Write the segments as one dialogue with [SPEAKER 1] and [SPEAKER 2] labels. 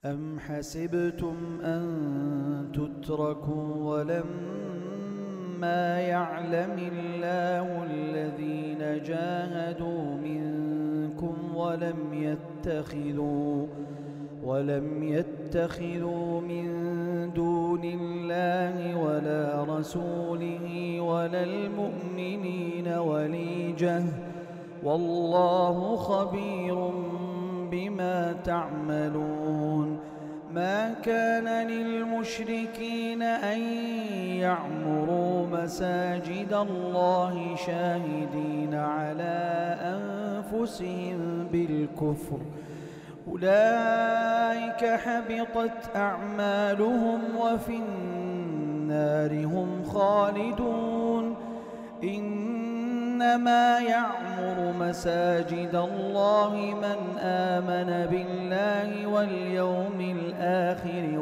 [SPEAKER 1] أم حسبتم أن تتركوا ولما يعلم الله الذين جاهدوا منكم ولم يتخذوا من دون الله ولا رسوله ولا المؤمنين وليجة والله خبير بما تعملون. ما كان للمشركين أن يعمروا مساجد الله شاهدين على أنفسهم بالكفر أولئك حبطت أعمالهم وفي النار هم خالدون. إنما يعمر مساجد الله من آمن بالله واليوم الآخر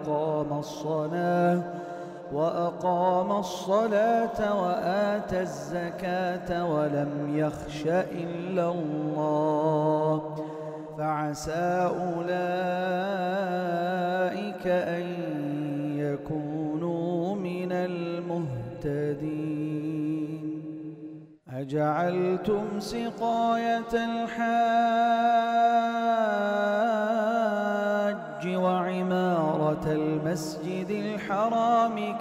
[SPEAKER 1] وأقام الصلاة وآتى الزكاة ولم يخش إلا الله فعسى أولئك أن يكونوا من المهتدين. أجعلتم سقاية الحاج وعمارة المسجد الحرام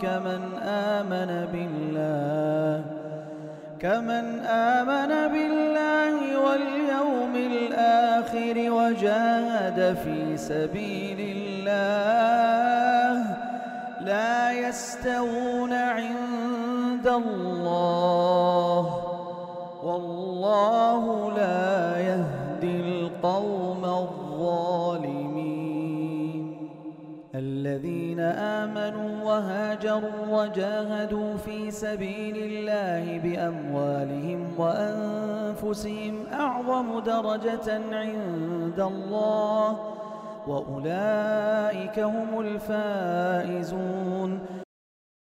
[SPEAKER 1] كمن آمن بالله واليوم الآخر وجاهد في سبيل الله لا يستوون عند الله والله لا يهدي القوم الظالمين. الذين آمنوا وهاجروا وجاهدوا في سبيل الله بأموالهم وأنفسهم أعظم درجة عند الله وأولئك هم الفائزون.